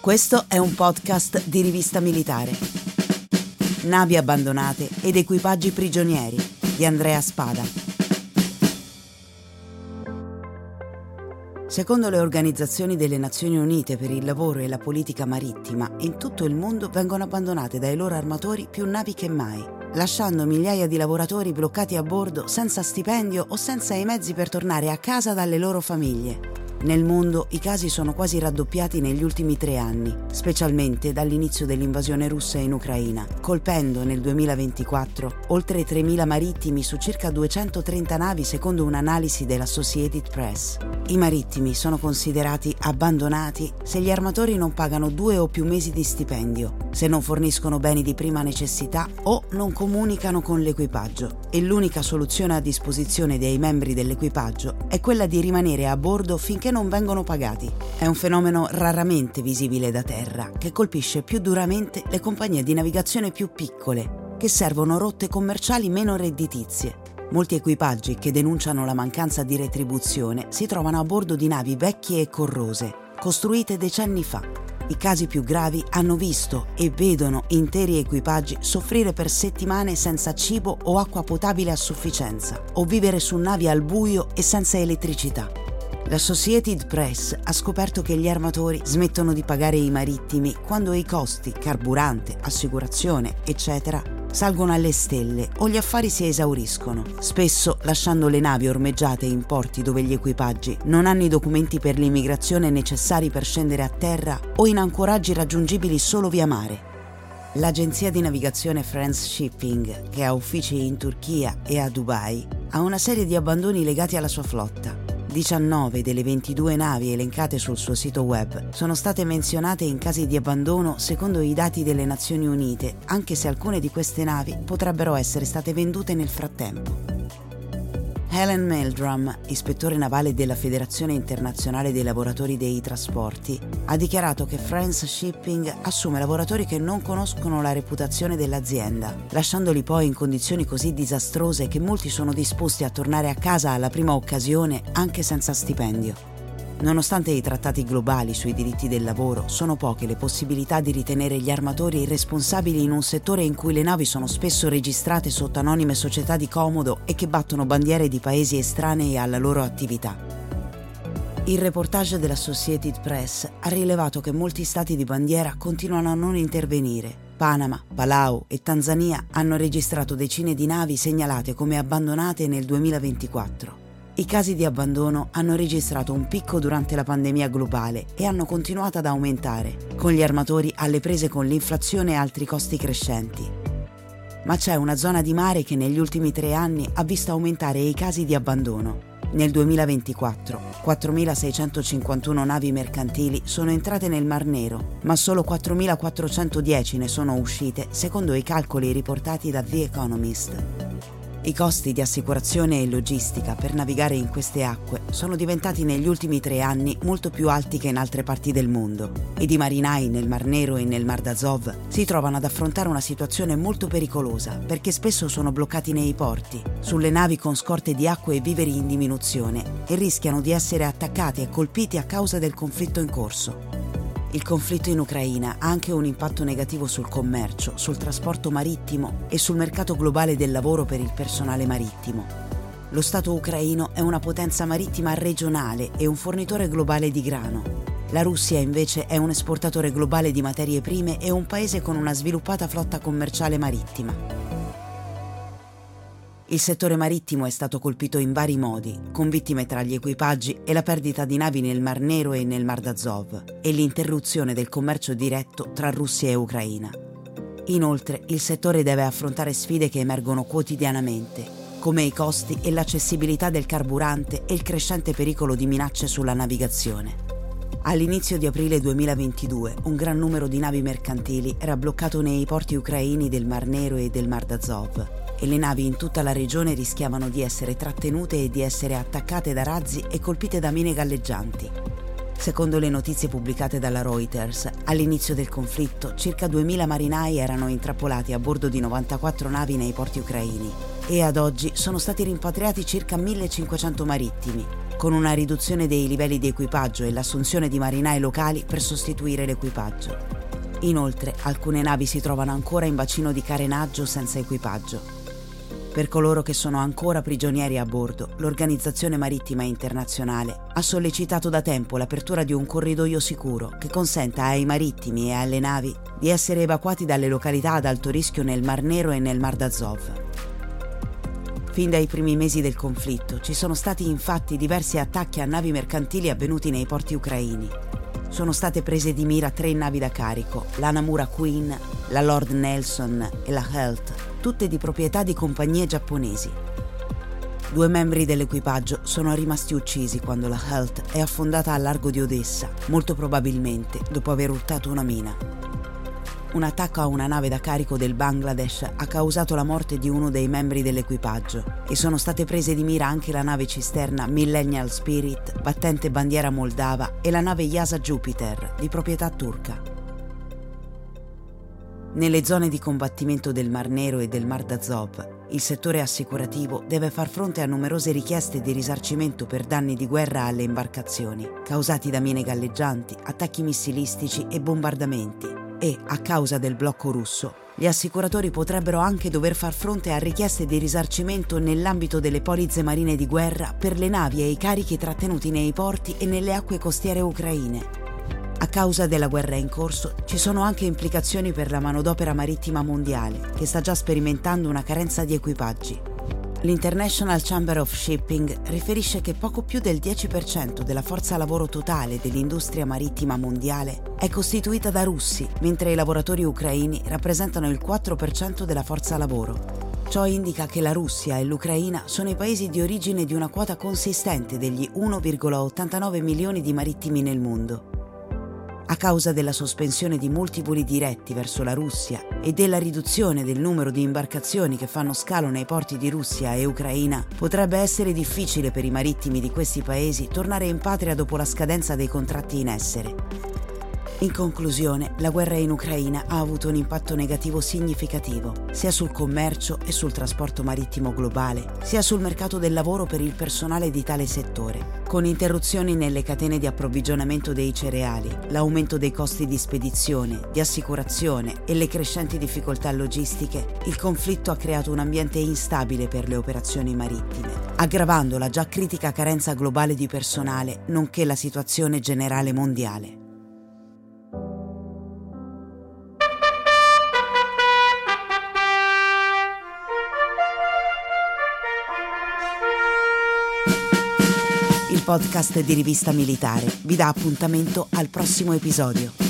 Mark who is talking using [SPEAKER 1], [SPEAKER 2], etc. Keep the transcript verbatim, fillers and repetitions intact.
[SPEAKER 1] Questo è un podcast di Rivista Militare. Navi abbandonate ed equipaggi prigionieri di Andrea Spada. Secondo le organizzazioni delle Nazioni Unite per il lavoro e la politica marittima, in tutto il mondo vengono abbandonate dai loro armatori più navi che mai, lasciando migliaia di lavoratori bloccati a bordo senza stipendio o senza i mezzi per tornare a casa dalle loro famiglie. Nel mondo i casi sono quasi raddoppiati negli ultimi tre anni, specialmente dall'inizio dell'invasione russa in Ucraina, colpendo nel duemilaventiquattro oltre tremila marittimi su circa duecentotrenta navi secondo un'analisi dell'Associated Press. I marittimi sono considerati abbandonati se gli armatori non pagano due o più mesi di stipendio, se non forniscono beni di prima necessità o non comunicano con l'equipaggio, e l'unica soluzione a disposizione dei membri dell'equipaggio è quella di rimanere a bordo finché non vengono pagati. È un fenomeno raramente visibile da terra, che colpisce più duramente le compagnie di navigazione più piccole, che servono rotte commerciali meno redditizie. Molti equipaggi che denunciano la mancanza di retribuzione si trovano a bordo di navi vecchie e corrose, costruite decenni fa. I casi più gravi hanno visto e vedono interi equipaggi soffrire per settimane senza cibo o acqua potabile a sufficienza, o vivere su navi al buio e senza elettricità. L'Associated Press ha scoperto che gli armatori smettono di pagare i marittimi quando i costi, carburante, assicurazione, eccetera, salgono alle stelle o gli affari si esauriscono, spesso lasciando le navi ormeggiate in porti dove gli equipaggi non hanno i documenti per l'immigrazione necessari per scendere a terra o in ancoraggi raggiungibili solo via mare. L'agenzia di navigazione France Shipping, che ha uffici in Turchia e a Dubai, ha una serie di abbandoni legati alla sua flotta. diciannove delle ventidue navi elencate sul suo sito web sono state menzionate in casi di abbandono secondo i dati delle Nazioni Unite, anche se alcune di queste navi potrebbero essere state vendute nel frattempo. Helen Meldrum, ispettore navale della Federazione Internazionale dei Lavoratori dei Trasporti, ha dichiarato che France Shipping assume lavoratori che non conoscono la reputazione dell'azienda, lasciandoli poi in condizioni così disastrose che molti sono disposti a tornare a casa alla prima occasione anche senza stipendio. Nonostante i trattati globali sui diritti del lavoro, sono poche le possibilità di ritenere gli armatori responsabili in un settore in cui le navi sono spesso registrate sotto anonime società di comodo e che battono bandiere di paesi estranei alla loro attività. Il reportage dell'Associated Press ha rilevato che molti stati di bandiera continuano a non intervenire. Panama, Palau e Tanzania hanno registrato decine di navi segnalate come abbandonate nel duemilaventiquattro. I casi di abbandono hanno registrato un picco durante la pandemia globale e hanno continuato ad aumentare, con gli armatori alle prese con l'inflazione e altri costi crescenti. Ma c'è una zona di mare che negli ultimi tre anni ha visto aumentare i casi di abbandono. Nel duemilaventiquattro, quattromilaseicentocinquantuno navi mercantili sono entrate nel Mar Nero, ma solo quattromilaquattrocentodieci ne sono uscite, secondo i calcoli riportati da The Economist. I costi di assicurazione e logistica per navigare in queste acque sono diventati negli ultimi tre anni molto più alti che in altre parti del mondo, ed i marinai nel Mar Nero e nel Mar d'Azov si trovano ad affrontare una situazione molto pericolosa perché spesso sono bloccati nei porti, sulle navi con scorte di acqua e viveri in diminuzione, e rischiano di essere attaccati e colpiti a causa del conflitto in corso. Il conflitto in Ucraina ha anche un impatto negativo sul commercio, sul trasporto marittimo e sul mercato globale del lavoro per il personale marittimo. Lo Stato ucraino è una potenza marittima regionale e un fornitore globale di grano. La Russia invece è un esportatore globale di materie prime e un paese con una sviluppata flotta commerciale marittima. Il settore marittimo è stato colpito in vari modi, con vittime tra gli equipaggi e la perdita di navi nel Mar Nero e nel Mar d'Azov, e l'interruzione del commercio diretto tra Russia e Ucraina. Inoltre, il settore deve affrontare sfide che emergono quotidianamente, come i costi e l'accessibilità del carburante e il crescente pericolo di minacce sulla navigazione. All'inizio di aprile duemilaventidue, un gran numero di navi mercantili era bloccato nei porti ucraini del Mar Nero e del Mar d'Azov, e le navi in tutta la regione rischiavano di essere trattenute e di essere attaccate da razzi e colpite da mine galleggianti. Secondo le notizie pubblicate dalla Reuters, all'inizio del conflitto circa duemila marinai erano intrappolati a bordo di novantaquattro navi nei porti ucraini, e ad oggi sono stati rimpatriati circa millecinquecento marittimi, con una riduzione dei livelli di equipaggio e l'assunzione di marinai locali per sostituire l'equipaggio. Inoltre, alcune navi si trovano ancora in bacino di carenaggio senza equipaggio. Per coloro che sono ancora prigionieri a bordo, l'Organizzazione Marittima Internazionale ha sollecitato da tempo l'apertura di un corridoio sicuro che consenta ai marittimi e alle navi di essere evacuati dalle località ad alto rischio nel Mar Nero e nel Mar d'Azov. Fin dai primi mesi del conflitto ci sono stati infatti diversi attacchi a navi mercantili avvenuti nei porti ucraini. Sono state prese di mira tre navi da carico, la Namura Queen, la Lord Nelson e la Health, tutte di proprietà di compagnie giapponesi. Due membri dell'equipaggio sono rimasti uccisi quando la Health è affondata al largo di Odessa, molto probabilmente dopo aver urtato una mina. Un attacco a una nave da carico del Bangladesh ha causato la morte di uno dei membri dell'equipaggio e sono state prese di mira anche la nave cisterna Millennial Spirit, battente bandiera moldava, e la nave Yasa Jupiter, di proprietà turca. Nelle zone di combattimento del Mar Nero e del Mar d'Azov, il settore assicurativo deve far fronte a numerose richieste di risarcimento per danni di guerra alle imbarcazioni, causati da mine galleggianti, attacchi missilistici e bombardamenti. E, a causa del blocco russo, gli assicuratori potrebbero anche dover far fronte a richieste di risarcimento nell'ambito delle polizze marine di guerra per le navi e i carichi trattenuti nei porti e nelle acque costiere ucraine. A causa della guerra in corso ci sono anche implicazioni per la manodopera marittima mondiale, che sta già sperimentando una carenza di equipaggi. L'International Chamber of Shipping riferisce che poco più del dieci per cento della forza lavoro totale dell'industria marittima mondiale è costituita da russi, mentre i lavoratori ucraini rappresentano il quattro per cento della forza lavoro. Ciò indica che la Russia e l'Ucraina sono i paesi di origine di una quota consistente degli uno virgola ottantanove milioni di marittimi nel mondo. A causa della sospensione di molti voli diretti verso la Russia e della riduzione del numero di imbarcazioni che fanno scalo nei porti di Russia e Ucraina, potrebbe essere difficile per i marittimi di questi paesi tornare in patria dopo la scadenza dei contratti in essere. In conclusione, la guerra in Ucraina ha avuto un impatto negativo significativo, sia sul commercio e sul trasporto marittimo globale, sia sul mercato del lavoro per il personale di tale settore, con interruzioni nelle catene di approvvigionamento dei cereali, l'aumento dei costi di spedizione, di assicurazione e le crescenti difficoltà logistiche. Il conflitto ha creato un ambiente instabile per le operazioni marittime, aggravando la già critica carenza globale di personale, nonché la situazione generale mondiale. Il podcast di Rivista Militare vi dà appuntamento al prossimo episodio.